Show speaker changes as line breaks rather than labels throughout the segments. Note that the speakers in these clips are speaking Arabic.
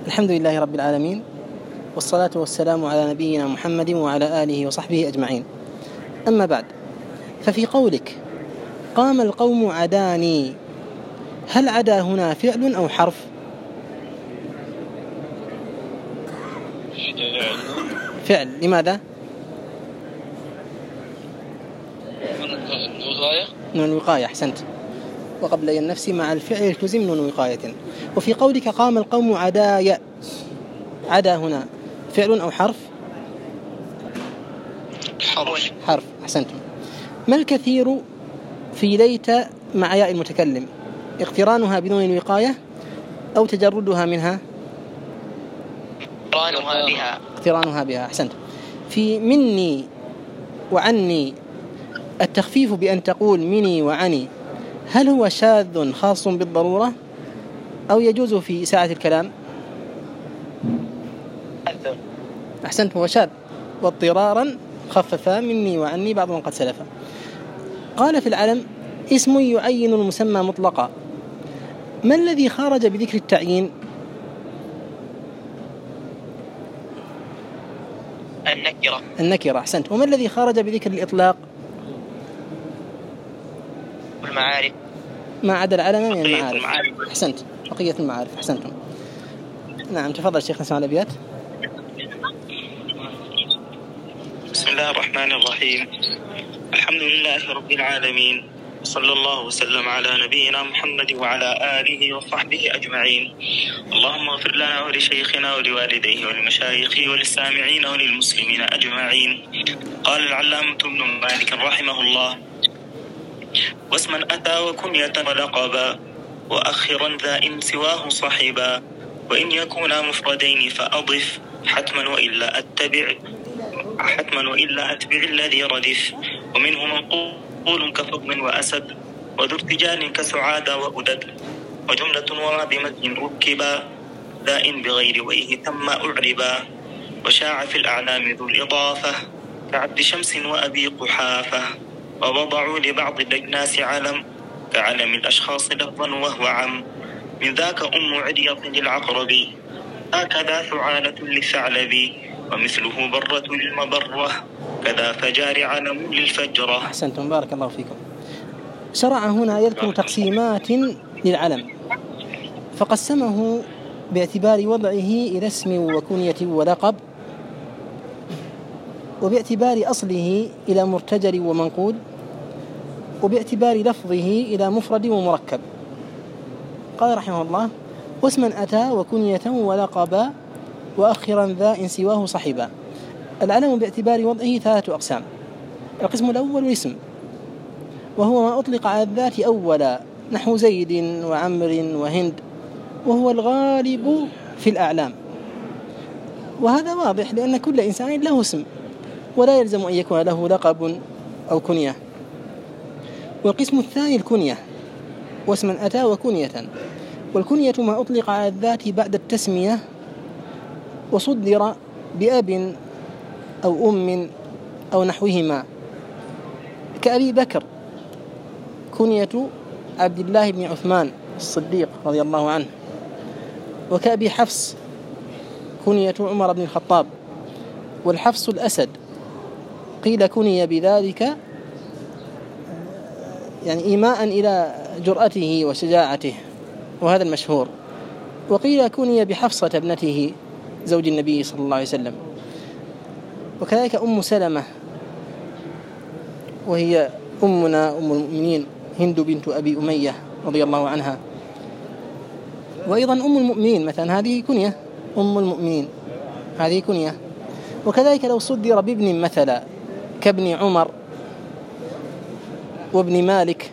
الحمد لله رب العالمين، والصلاة والسلام على نبينا محمد وعلى آله وصحبه أجمعين. أما بعد، ففي قولك قام القوم عداني، هل عدا هنا فعل أو حرف؟ فعل. لماذا؟ نون الوقاية. أحسنت. وقبل النفس مع الفعل التزم نون وقاية. وفي قولك قام القوم عدايا، عدا هنا فعل أو حرف؟ حرف. أحسنتم. ما الكثير في ليت مع ياء المتكلم؟ اقترانها بنون الوقاية أو تجردها منها؟ اقترانها بها. أحسنت. في مني وعني التخفيف بأن تقول مني وعني، هل هو شاذ خاص بالضرورة أو يجوز في ساعة الكلام؟ أحسنت، هو شاذ، واضطرارا خففا مني وعني بعض من قد سلف. قال في العلم اسم يعين المسمى مطلقا، ما الذي خرج بذكر التعيين؟ النكرة. أحسنت. وما الذي خرج بذكر الإطلاق؟
المعارف،
ما عدا العلم من المعارف. أحسنت، بقية المعارف. أحسنتم. نعم، تفضل شيخ، نسمع الأبيات.
بسم الله الرحمن الرحيم. الحمد لله رب العالمين، صلى الله وسلم على نبينا محمد وعلى آله وصحبه أجمعين. اللهم اغفر لنا ولشيخنا ولوالديه ولمشايخه وللسامعين وللمسلمين أجمعين. قال العلامة ابن مالك رحمه الله: واسما أتى وكنية ولقبا وأخرا ذا إن سواه صحبا، وإن يكونا مفردين فأضف حتما وإلا أتبع الذي ردف. ومنه منقول كفضل وأسد، وذو ارتجال كسعاد وأدد، وجملة وما بمتن ركبا ذا إن بغير وإه تم أعربا. وشاع في الأعلام ذو الإضافة كعبد شمس وأبي قحافة، ووضعوا لبعض الأجناس علم كعلم الأشخاص لفظا وهو عم. من ذاك عدية للعقرب، هكذا ثعالة للثعلب، ومثله برة للمبرة، كذا فجار علم للفجرة.
أحسنتم، بارك الله فيكم. شرع هنا يذكر تقسيمات للعلم، فقسمه باعتبار وضعه إلى اسم وكنية ولقب، وباعتبار أصله إلى مرتجل ومنقول، وباعتبار لفظه إلى مفرد ومركب. قال رحمه الله: واسما أتى وكنية ولقبا وأخرا ذا إن سواه صحبا. العلم باعتبار وضعه ثلاثة أقسام. القسم الأول الاسم، وهو ما أطلق على الذات أولا، نحو زيد وعمر وهند، وهو الغالب في الأعلام. وهذا واضح لأن كل إنسان له اسم، ولا يلزم أن يكون له لقب أو كنية. والقسم الثاني الكنية، واسما أتى وكنية. والكنية ما أطلق على الذات بعد التسمية وصدر بأب أو أم أو نحوهما، كأبي بكر كنية عبد الله بن عثمان الصديق رضي الله عنه، وكأبي حفص كنية عمر بن الخطاب. والحفص الأسد قيل كني بذلك يعني إيماء إلى جرأته وشجاعته، وهذا المشهور. وقيل كني بحفصة ابنته زوج النبي صلى الله عليه وسلم. وكذلك أم سلمة، وهي أمنا أم المؤمنين هند بنت أبي أمية رضي الله عنها. وأيضا أم المؤمنين مثلا، هذه كنية، أم المؤمنين هذه كنية. وكذلك لو صدر بابن مثلا كابن عمر وابن مالك،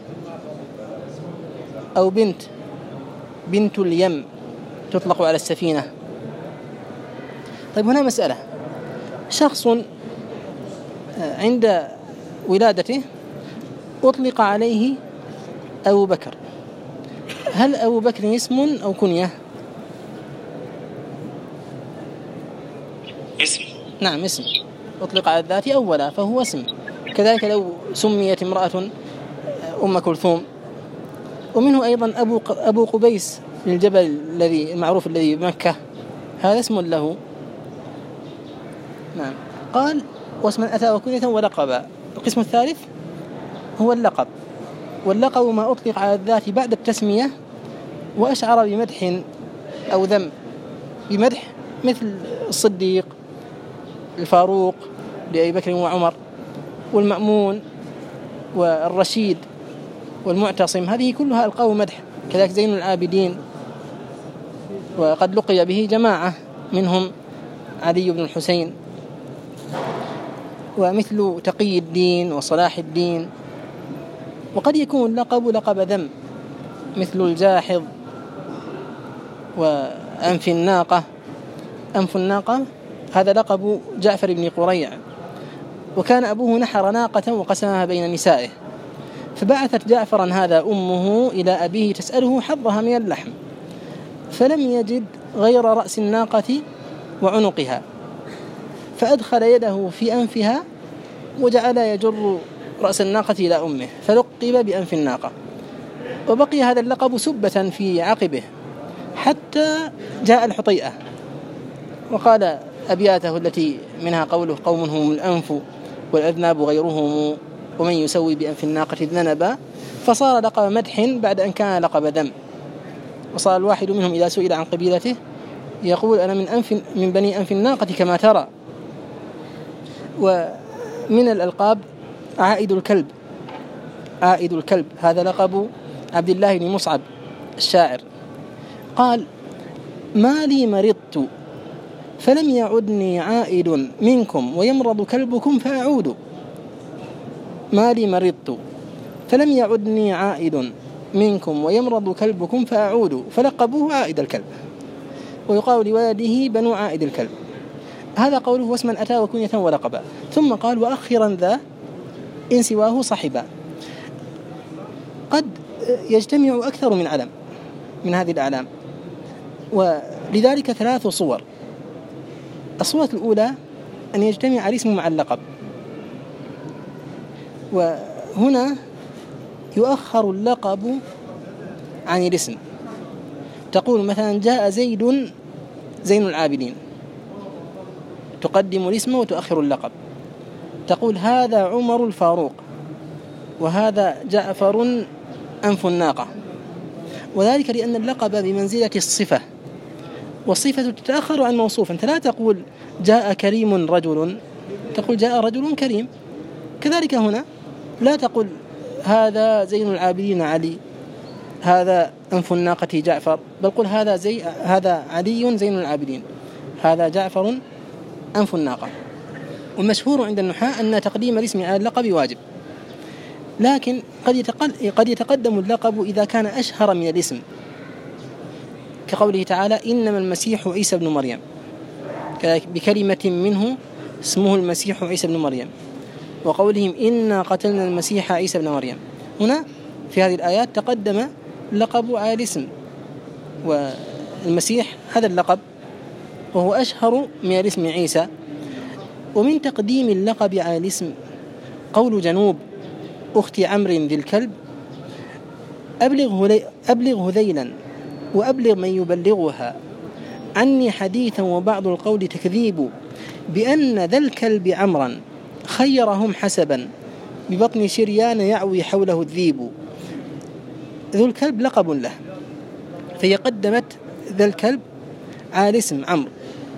أو بنت اليم تطلق على السفينة. طيب، هنا مسألة: شخص عند ولادته أطلق عليه أبو بكر، هل أبو بكر اسم أو كنية؟
اسم.
نعم، اسم أطلق على الذات أولا فهو اسم. كذلك لو سميت امرأة أم كلثوم. ومنه أيضا أبو قبيس الجبل الذي المعروف الذي بمكة هذا اسم له. نعم. قال واسما أتى وكنية ولقبا. القسم الثالث هو اللقب، واللقب ما أطلق على الذات بعد التسمية وأشعر بمدح أو ذم. بمدح مثل الصديق، الفاروق لأبي بكر وعمر، والمأمون والرشيد والمعتصم، هذه كلها ألقاب مدح. كذلك زين العابدين، وقد لقي به جماعة منهم علي بن الحسين، ومثل تقي الدين وصلاح الدين. وقد يكون اللقب لقب ذم مثل الجاحظ وأنف الناقة. أنف الناقة هذا لقب جعفر بن قريع، وكان أبوه نحر ناقة وقسمها بين نسائه، فبعثت جعفرا هذا أمه إلى أبيه تسأله حظها من اللحم، فلم يجد غير رأس الناقة وعنقها، فأدخل يده في أنفها وجعل يجر رأس الناقة إلى أمه، فلقب بأنف الناقة. وبقي هذا اللقب سبة في عقبه حتى جاء الحطيئة وقال أبياته التي منها قوله: قوم هم الأنف والأذناب غيرهم، ومن يسوي بأنف الناقة ذنبا، فصار لقب مدح بعد أن كان لقب ذم. وصار الواحد منهم إذا سئل عن قبيلته يقول: أنا من بني أنف الناقة كما ترى. ومن الألقاب عائد الكلب. عائد الكلب هذا لقب عبد الله بن مصعب الشاعر، قال: ما لي مرضت فلم يعدني عائد منكم ويمرض كلبكم فأعود. ما لي مرضت فلم يعدني عائد منكم ويمرض كلبكم فأعود، فلقبوه عائد الكلب. ويقال لولده بنو عائد الكلب. هذا قوله واسما أتى وكنية ولقبا. ثم قال: وأخرا ذا إن سواه صحبا. قد يجتمع أكثر من علم من هذه الأعلام، ولذلك 3 صور. الصورة الأولى أن يجتمع الاسم مع اللقب، وهنا يؤخر اللقب عن الاسم. تقول مثلا: جاء زيد زين العابدين، تقدم الاسم وتؤخر اللقب. تقول: هذا عمر الفاروق، وهذا جعفر أنف الناقة. وذلك لأن اللقب بمنزلة الصفة، والصفة تتأخر عن موصوف. أنت لا تقول جاء كريم رجل، تقول جاء رجل كريم. كذلك هنا لا تقول هذا زين العابدين علي، هذا أنف الناقة جعفر، بل قل هذا علي زين العابدين، هذا جعفر أنف الناقة. والمشهور عند النحاة أن تقديم الاسم على اللقب واجب، لكن قد يتقدم اللقب إذا كان أشهر من الاسم، كقوله تعالى: إنما المسيح عيسى بن مريم، بكلمة منه اسمه المسيح عيسى بن مريم. وقولهم: إنا قتلنا المسيح عيسى بن مريم. هنا في هذه الآيات تقدم اللقب على الاسم، والمسيح هذا اللقب وهو أشهر من الاسم عيسى. ومن تقديم اللقب على الاسم قول جنوب أخت عمرو ذي الكلب: أبلغ هذيلا وأبلغ من يبلغها عني حديثا وبعض القول تكذيب، بأن ذا الكلب عمرا خيرهم حسبا ببطن شريان يعوي حوله الذيب. ذو الكلب لقب له، فهي قدمت ذا الكلب على اسم عمرو.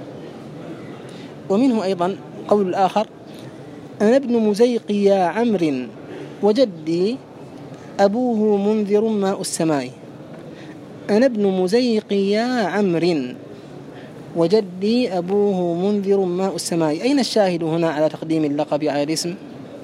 ومنه أيضا قول الآخر: أنا ابن مزيقي عمرو وجدي أبوه منذر ماء السماء. أنا ابن مزيقي عمرو وجدي أبوه منذر ماء السماء. أين الشاهد هنا على تقديم اللقب على الاسم؟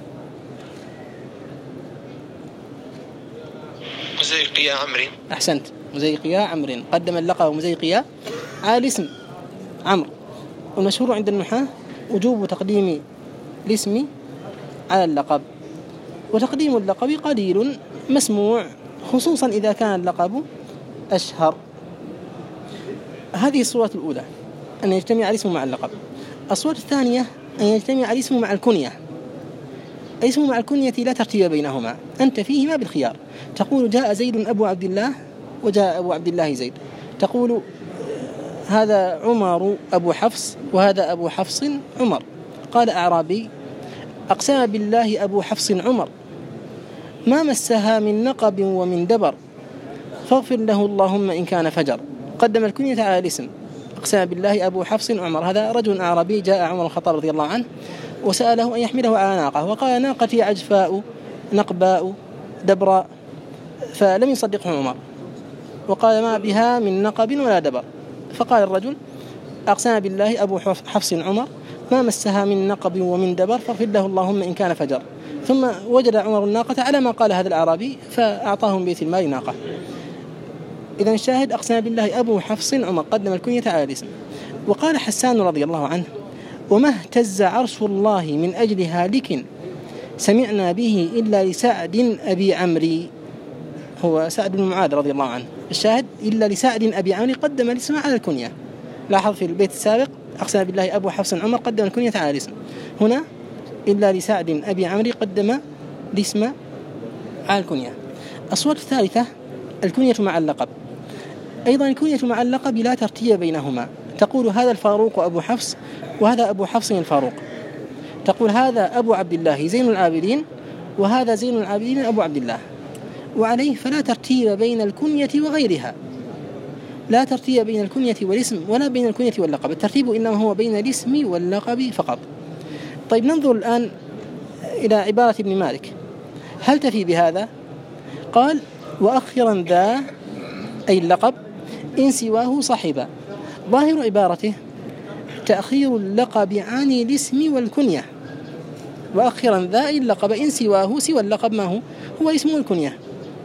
مزيقي عمرو.
أحسنت، مزيقي عمرو، قدم اللقب مزيقي على الاسم عمرو. والمشهور عند النحاة وجوب تقديم الاسم على اللقب، وتقديم اللقب قليل مسموع، خصوصا إذا كان اللقب أشهر. هذه الصورة الأولى، أن يجتمع الاسم مع اللقب. الصورة الثانية أن يجتمع الاسم مع الكنية. الاسم مع الكنية لا ترتيب بينهما، أنت فيهما بالخيار. تقول: جاء زيد أبو عبد الله، وجاء أبو عبد الله زيد. تقول: هذا عمر أبو حفص وهذا أبو حفص عمر. قال أعرابي: أقسم بالله أبو حفص عمر ما مسها من نقب ومن دبر فاغفر له اللهم إن كان فجر. قدم الكنية على الاسم. أقسم بالله أبو حفص عمر. هذا رجل أعرابي جاء عمر الخطاب رضي الله عنه وسأله أن يحمله على ناقة، وقال: ناقتي عجفاء نقباء دبراء، فلم يصدقه عمر وقال: ما بها من نقب ولا دبر. فقال الرجل: أقسم بالله أبو حفص عمر ما مسها من نقب ومن دبر فاغفر له اللهم إن كان فجر. ثم وجد عمر الناقة على ما قال هذا الأعرابي فأعطاهم بيت المال ناقة. إذن الشاهد: أقسم بالله أبو حفص عمر، قدم الكنية على الاسم. وقال حسان رضي الله عنه: وما اهتز عرش الله من أجل هالك سمعنا به إلا لسعد أبي عمري. هو سعد بن معاذ رضي الله عنه. الشاهد: إلا لسعد أبي عمري، قدم الاسم على الكنية. لاحظ في البيت السابق: أقسم بالله أبو حفص عمر، قدم الكنية على الاسم. هنا إلا لسعد أبي عمري، قدم الاسم على الكنية. الصورة الثالثة: الكنية مع اللقب. أيضا الكنية مع اللقب لا ترتيب بينهما. تقول: هذا الفاروق أبو حفص وهذا أبو حفص الفاروق. تقول: هذا أبو عبد الله زين العابدين وهذا زين العابدين أبو عبد الله. وعليه فلا ترتيب بين الكنية وغيرها، لا ترتيب بين الكنية والاسم ولا بين الكنية واللقب. الترتيب إنما هو بين الاسم واللقب فقط. طيب، ننظر الآن إلى عبارة ابن مالك، هل تفي بهذا؟ قال: وأخرا ذا أي اللقب إن سواه صحبا. ظاهر عبارته تأخير اللقب عن الاسم والكنية. وأخرا ذا أي اللقب إن سواه، سوى اللقب ما هو اسم والكنية.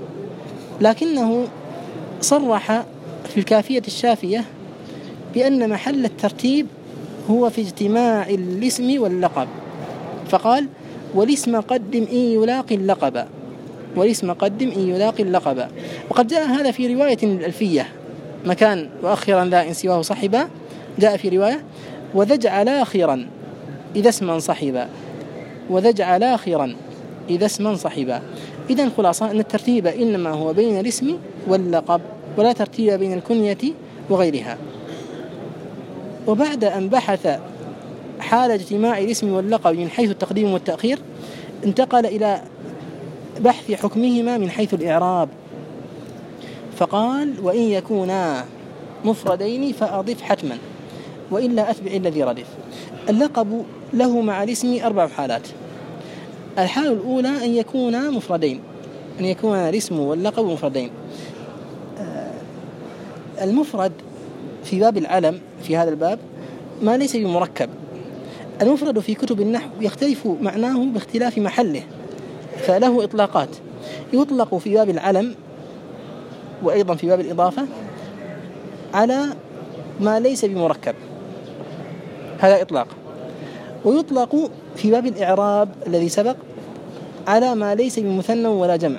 لكنه صرح في الكافية الشافية بأن محل الترتيب هو في اجتماع الاسم واللقب، فقال: والاسم قدم إن يلاقي اللقب، والاسم قدم إن يلاقي اللقب. وقد جاء هذا في رواية الألفية مكان وأخيرا ذا إن سواه صحبا، جاء في رواية: وذجعل آخرا إذا اسما صحبا، وذجعل آخرا إذا اسما صحبا. إذن خلاصة أن الترتيب إنما هو بين الاسم واللقب ولا ترتيب بين الكنية وغيرها. وبعد أن بحث حال اجتماع الاسم واللقب من حيث التقديم والتأخير، انتقل إلى بحث حكمهما من حيث الإعراب، فقال: وإن يكونا مفردين فأضف حتما وإلا أتبع الذي ردف. اللقب له مع الاسم 4 حالات. الحالة الأولى أن يكونا مفردين، أن يكون الاسم واللقب مفردين. المفرد في باب العلم في هذا الباب ما ليس بمركب. المفرد في كتب النحو يختلف معناه باختلاف محله، فله إطلاقات. يطلق في باب العلم وأيضا في باب الإضافة على ما ليس بمركب، هذا إطلاق. ويطلق في باب الإعراب الذي سبق على ما ليس بمثنى ولا جمع،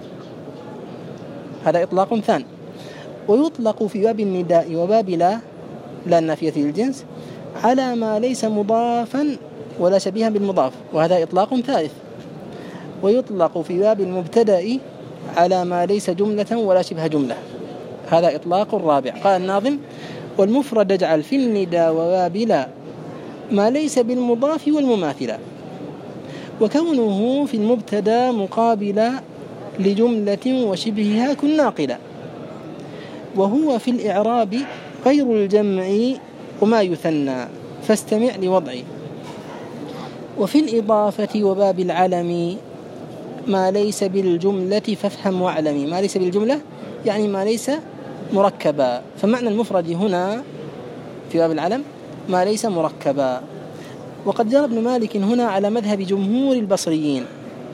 هذا إطلاق ثاني. ويطلق في باب النداء وباب لا النافية للجنس على ما ليس مضافا ولا شبيها بالمضاف، وهذا إطلاق ثالث. ويطلق في باب المبتدأ على ما ليس جملة ولا شبه جملة، هذا إطلاق رابع. قال الناظم: والمفرد اجعل في النداء وباب لا ما ليس بالمضاف والمماثلة، وكونه في المبتدأ مقابلا لجملة وشبهها كن ناقلا، وهو في الإعراب غير الجمع وما يثنى فاستمع لوضعي. وفي الإضافة وباب العلم ما ليس بالجملة فافهم واعلمي. ما ليس بالجملة يعني ما ليس مركبا، فمعنى المفرد هنا في باب العلم ما ليس مركبا. وقد جرى ابن مالك هنا على مذهب جمهور البصريين،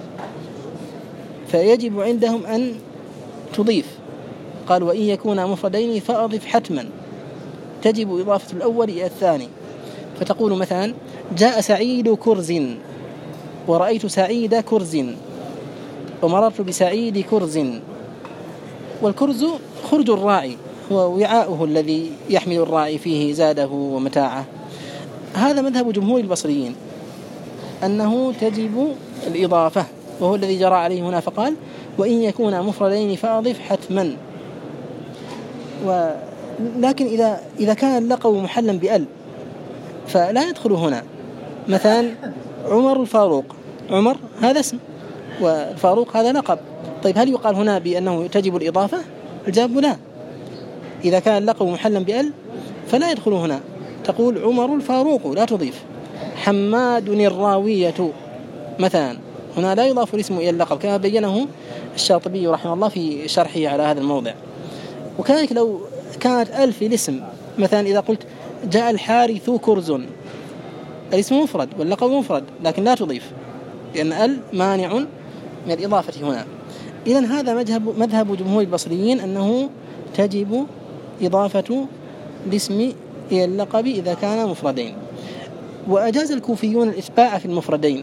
فيجب عندهم أن تضيف. قال: وإن يكونا مفردين فأضف حتما، تجب إضافة الأول إلى الثاني. فتقول مثلا: جاء سعيد كرز ورأيت سعيد كرز ومررت بسعيد كرز. والكرز خرج الراعي، هو وعاؤه الذي يحمل الراعي فيه زاده ومتاعه. هذا مذهب جمهور البصريين أنه تجب الإضافة، وهو الذي جرى عليه هنا، فقال: وإن يكونا مفردين فأضف حتما. لكن إذا كان اللقب محلا بأل فلا يدخل هنا. مثلا عمر الفاروق، عمر هذا اسم والفاروق هذا لقب. طيب هل يقال هنا بأنه تجب الإضافة؟ الجواب لا. إذا كان اللقب محلا بأل فلا يدخل هنا، تقول عمر الفاروق لا تضيف. حماد الراوية مثلا، هنا لا يضاف الاسم إلى اللقب كما بينه الشاطبي رحمه الله في شرحه على هذا الموضع. وكذلك لو كانت أل في الاسم، مثلا إذا قلت جاء الحارث كرز، الاسم مفرد واللقب مفرد لكن لا تضيف لأن أل مانع من الإضافة هنا. إذن هذا مذهب جمهور البصريين أنه تجب إضافة الاسم إلى اللقب إذا كان مفردين. وأجاز الكوفيون الإتباع في المفردين،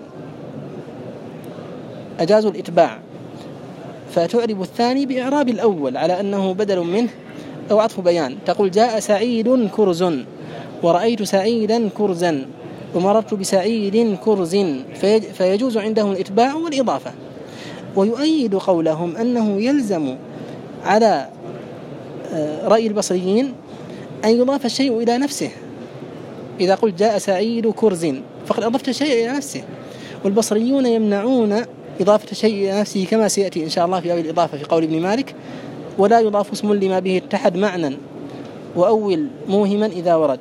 أجازوا الإتباع، فتعرب الثاني بإعراب الأول على أنه بدل منه أو عطف بيان. تقول جاء سعيد كرز، ورأيت سعيدا كرزا، ومررت بسعيد كرز، فيجوز عندهم الإتباع والإضافة. ويؤيد قولهم أنه يلزم على رأي البصريين أن يضاف الشيء إلى نفسه. إذا قلت جاء سعيد كرز فقد أضفت الشيء إلى نفسه، والبصريون يمنعون إضافة الشيء إلى نفسه كما سيأتي إن شاء الله في أول الإضافة في قول ابن مالك: ولا يضاف اسم لما به اتحد معنى وأول موهما إذا ورد.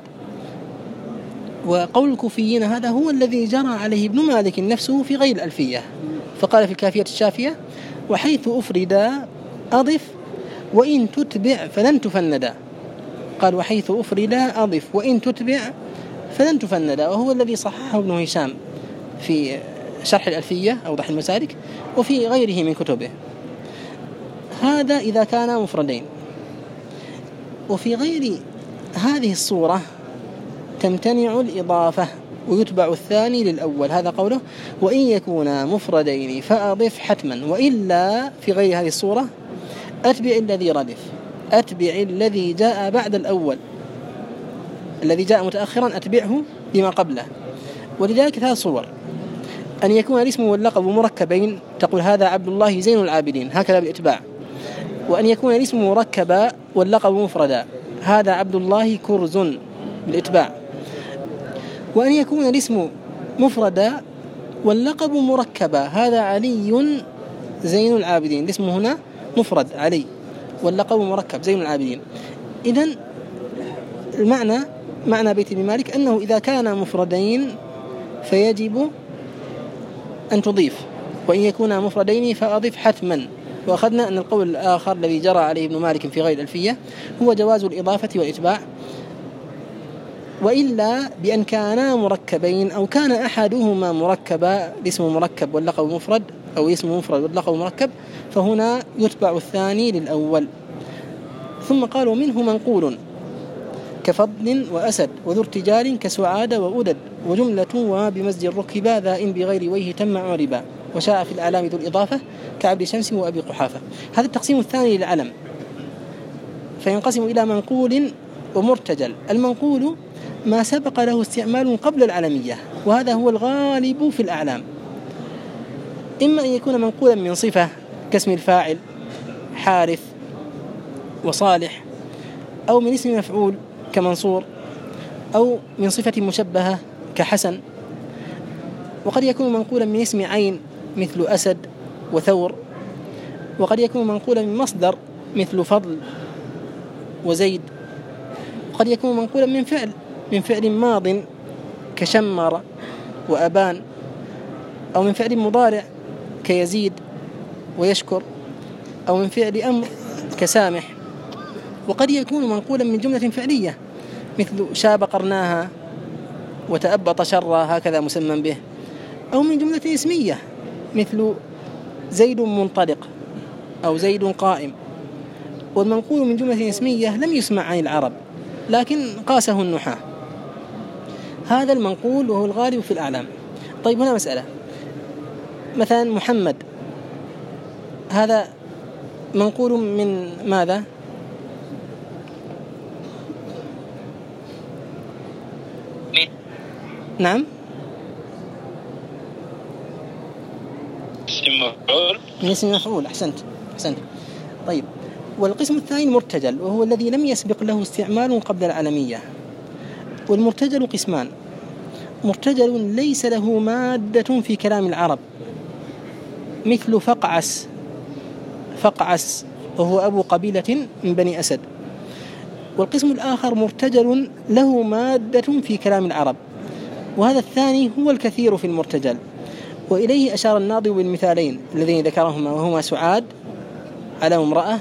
وقول الكوفيين هذا هو الذي جرى عليه ابن مالك نفسه في غير الألفية، فقال في الكافية الشافية: وحيث أفردا أضف وإن تتبع فلن تفندا. قال وحيث أفردا أضف وإن تتبع فلن تفندا، وهو الذي صححه ابن هشام في شرح الألفية أوضح المسالك وفي غيره من كتبه. هذا إذا كان مفردين. وفي غير هذه الصورة تمتنع الإضافة ويتبع الثاني للأول. هذا قوله: وإن يكونا مفردين فأضف حتما، وإلا في غير هذه الصورة أتبع الذي ردف، أتبع الذي جاء بعد الأول، الذي جاء متأخرا أتبعه بما قبله. ولذلك ثلاث صور: أن يكون الاسم واللقب مركبين، تقول هذا عبد الله زين العابدين، هكذا بالإتباع. وأن يكون الاسم مركبا واللقب مفردا، هذا عبد الله كرز بالإتباع. وأن يكون الاسم مفردا واللقب مركبا، هذا علي زين العابدين، الاسم هنا مفرد علي واللقب مركب زين العابدين. إذن معنى بيت ابن مالك أنه إذا كان مفردين فيجب أن تضيف، وإن يكون مفردين فأضف حتما. وأخذنا أن القول الآخر الذي جرى عليه ابن مالك في غير الألفية هو جواز الإضافة والإتباع، وإلا بأن كانا مركبين أو كان أحدهما مركبا، الاسم مركب واللقب مفرد، أو اسم مفرد واللقب مركب، فهنا يتبع الثاني للأول. ثم قالوا: منه منقول كفضل وأسد وذو ارتجال كسعاد وأدد، وجملة وما بمزج الركبا ذا إن بغير وجه تم عربا، وشاء في الأعلام ذو الإضافة كعبد شمس وأبي قحافة. هذا التقسيم الثاني للعلم، فينقسم إلى منقول ومرتجل. المنقول ما سبق له استعمال قبل العلمية، وهذا هو الغالب في الأعلام، إما أن يكون منقولا من صفة كاسم الفاعل حارث وصالح، أو من اسم مفعول كمنصور، أو من صفة مشبهة كحسن. وقد يكون منقولا من اسم عين مثل أسد وثور، وقد يكون منقولا من مصدر مثل فضل وزيد، وقد يكون منقولا من فعل ماض كشمر وأبان، أو من فعل مضارع كيزيد ويشكر، أو من فعل أمر كسامح. وقد يكون منقولا من جملة فعلية مثل شاب قرناها وتأبط شرا، هكذا مسمى به، أو من جملة اسمية مثل زيد منطلق أو زيد قائم. والمنقول من جملة اسمية لم يسمع عن العرب لكن قاسه النحاة، هذا المنقول وهو الغالب في الأعلام. طيب هنا مسألة، مثلا محمد، هذا منقول من ماذا؟ نعم،
اسم مفعول.
من اسم مفعول. أحسنت. طيب والقسم الثاني المرتجل، وهو الذي لم يسبق له استعمال قبل العلمية. والمرتجل قسمان: مرتجل ليس له مادة في كلام العرب، مثل فقعس، فقعس وهو أبو قبيلة من بني أسد. والقسم الآخر مرتجل له مادة في كلام العرب، وهذا الثاني هو الكثير في المرتجل، وإليه أشار الناظم بالمثالين الذين ذكرهما، وهما سعاد على امرأة،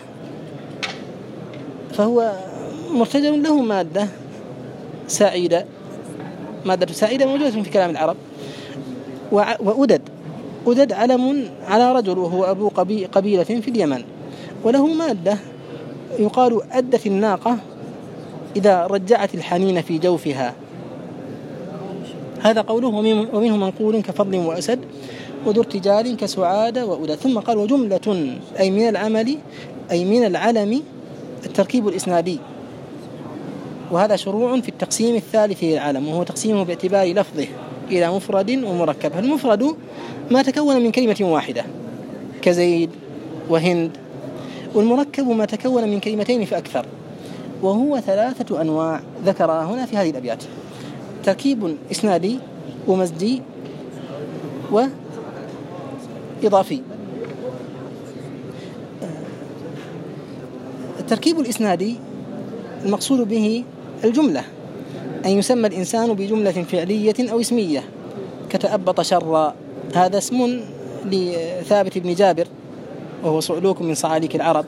فهو مرتجل له مادة سعيدة، مادة سعيدة موجودة في كلام العرب. وأدد، أدد علم على رجل وهو أبو قبيلة في اليمن، وله مادة يقال أدت الناقة إذا رجعت الحنين في جوفها. هذا قوله: ومنه منقول كفضل وأسد وذو ارتجال كسعاد وأدد. ثم قال: وجملة، أي من العمل، أي من العلم التركيب الإسنادي، وهذا شروع في التقسيم الثالث للعلم، وهو تقسيمه باعتبار لفظه إلى مفرد ومركب. المفرد ما تكون من كلمة واحدة كزيد وهند، والمركب ما تكون من كلمتين فأكثر، وهو 3 أنواع ذكرها هنا في هذه الأبيات: تركيب إسنادي ومزجي وإضافي. التركيب الإسنادي المقصود به الجملة، أن يسمى الإنسان بجملة فعلية أو اسمية، كتأبط شر، هذا اسم لثابت بن جابر وهو صعلوك من صعاليك العرب.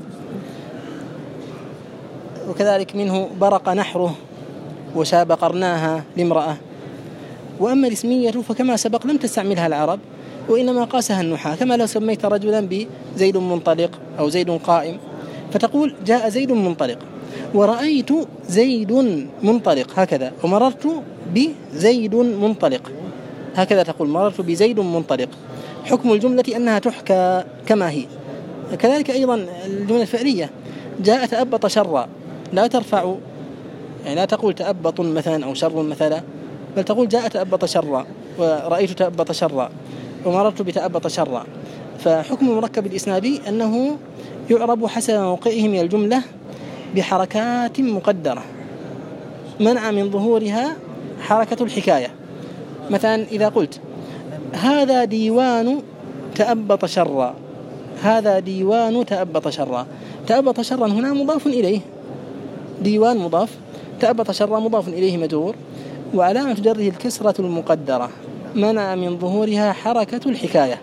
وكذلك منه برق نحره وشاب قرناها لامرأة. وأما الاسمية فكما سبق لم تستعملها العرب، وإنما قاسها النحاة، كما لو سميت رجلا بزيد منطلق أو زيد قائم، فتقول جاء زيد منطلق، ورأيت زيد منطلق هكذا، ومررت بزيد منطلق هكذا تقول، مررت بزيد منطلق. حكم الجملة أنها تحكى كما هي. كذلك أيضا الجملة الفعلية: جاء تأبط شر، لا ترفع، يعني لا تقول تأبط مثلا أو شر مثلا، بل تقول جاء تأبط شر، ورأيت تأبط شر، ومررت بتأبط شر. فحكم المركب الإسنادي أنه يعرب حسب موقعه من الجملة بحركات مقدرة منع من ظهورها حركة الحكاية. مثلا إذا قلت هذا ديوان تأبط شر، هذا ديوان تأبط شر، تأبط شرا هنا مضاف إليه، ديوان مضاف، تأبط شر مضاف إليه مجرور، وعلامة جره الكسرة المقدرة منع من ظهورها حركة الحكاية.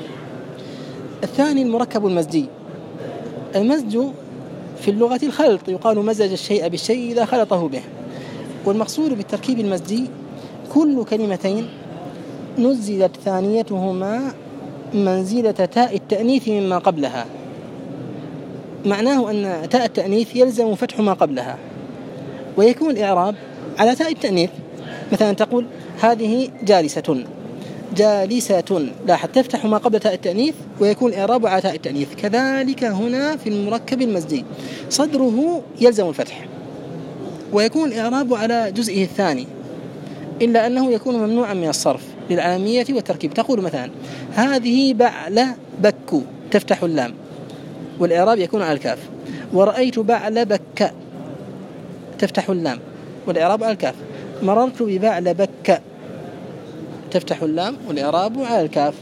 الثاني المركب المزجي. المزج في اللغة الخلط، يقال مزج الشيء بالشيء إذا خلطه به. والمقصود بالتركيب المزجي كل كلمتين نزلت ثانيتهما منزلة تاء التأنيث مما قبلها. معناه أن تاء التأنيث يلزم فتح ما قبلها، ويكون الإعراب على تاء التأنيث. مثلا تقول هذه جالسة، جالسة، لاحظ تفتح ما قبل تاء التأنيث ويكون الإعراب على تاء التأنيث. كذلك هنا في المركب المزجي صدره يلزم الفتح ويكون الإعراب على جزئه الثاني، إلا أنه يكون ممنوعا من الصرف للعالمية والتركيب. تقول مثلا هذه بعل بك، تفتح اللام والإعراب يكون على الكاف. ورأيت بعل بك، تفتح اللام والإعراب على الكاف. مررت ببعل بك، تفتح اللام والإعراب على الكاف.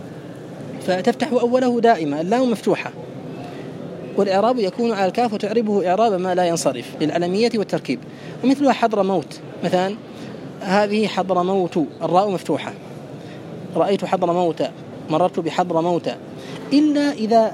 فتفتح أوله دائما، اللام مفتوحة والإعراب يكون على الكاف، وتعربه إعراب ما لا ينصرف للعلمية والتركيب. ومثلها حضر موت، مثلا هذه حضر موت، الراء مفتوحة. رأيت حضر موت، مررت بحضر موت، إلا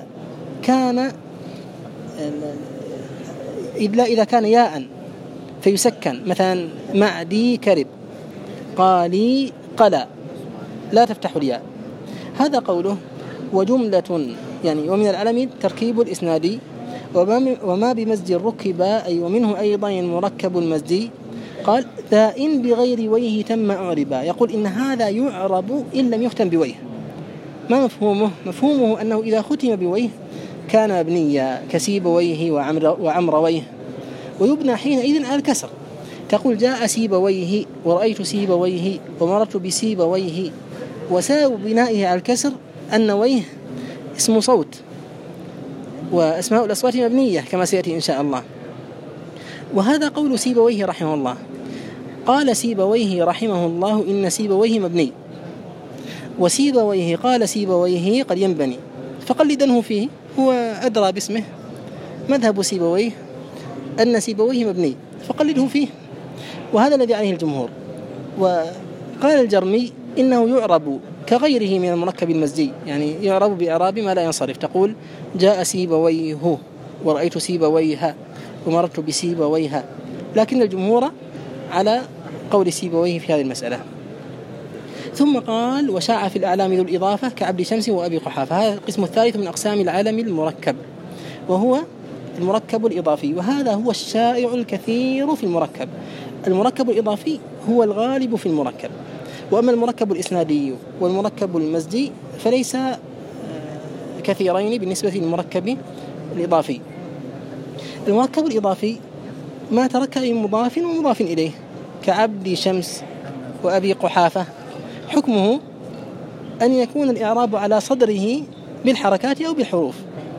إذا كان ياء فيسكن، مثلا معدي كرب، قالي قلا، لا تفتح الياء. هذا قوله وجملة، يعني ومن العلم تركيب الإسنادي، وما بمزج الركب، أي ومنه أيضا المركب المزجي. قال ذا إن بغير ويه تم أعربا، يقول إن هذا يعرب إن لم يختم بويه. ما مفهومه؟ مفهومه أنه إذا ختم بويه كان مبنيا كسيبويه وعمرويه، ويبنى حينئذ على الكسر. تقول جاء سيبويه، ورأيت سيبويه، ومررت بسيبويه. وسبب بنائه على الكسر أن ويه اسم صوت، وأسماء الأصوات مبنية كما سيأتي إن شاء الله. وهذا قول سيبويه رحمه الله. قال سيبويه رحمه الله إن سيبويه مبني، وسيبويه قال سيبويه قد ينبني، فقلدنه فيه، هو أدرى باسمه. مذهب سيبويه أن سيبويه مبني فقلده فيه، وهذا الذي عليه الجمهور. وقال الجرمي إنه يعرب كغيره من المركب المزجي، يعني يعرب بإعراب ما لا ينصرف، تقول جاء سيبويه ورأيت سيبويها ومررت بسيبويها، لكن الجمهور على قول سيبويه في هذه المسألة. ثم قال وشاع في الأعلام ذو الإضافة كعبد شمس وأبي قحافة. هذا القسم الثالث من أقسام العلم المركب، وهو المركب الإضافي، وهذا هو الشائع الكثير في المركب. المركب الإضافي هو الغالب في المركب، وأما المركب الإسنادي والمركب المزجي فليس كثيرين بالنسبة للمركب الإضافي. المركب الإضافي ما تركب من مضاف ومضاف إليه كعبد شمس وأبي قحافة، حكمه أن يكون الإعراب على صدره بالحركات أو بالحروف،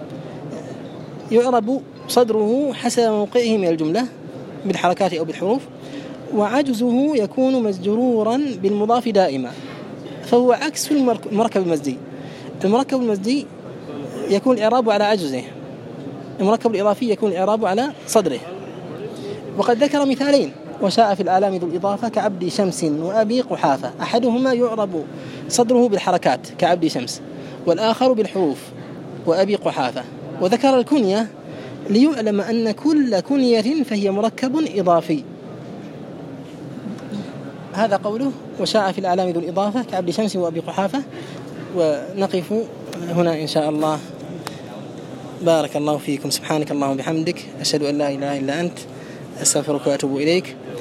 يعرب صدره حسب موقعه من الجملة بالحركات أو بالحروف، وعجزه يكون مجرورا بالمضاف دائما، فهو عكس المركب المزجي. المركب المزجي يكون الإعراب على عجزه، المركب الإضافي يكون الإعراب على صدره. وقد ذكر مثالين: وشاء في الأعلام ذو الإضافة كعبد شمس وأبي قحافة، أحدهما يعرب صدره بالحركات كعبد شمس، والآخر بالحروف وأبي قحافة. وذكر الكنية ليعلم أن كل كنية فهي مركب إضافي. هذا قوله وشاء في الأعلام ذو الإضافة كعبد شمس وأبي قحافة. ونقف هنا إن شاء الله. بارك الله فيكم. سبحانك اللهم وبحمدك، أشهد أن لا إله إلا أنت، أستغفرك وأتوب إليك.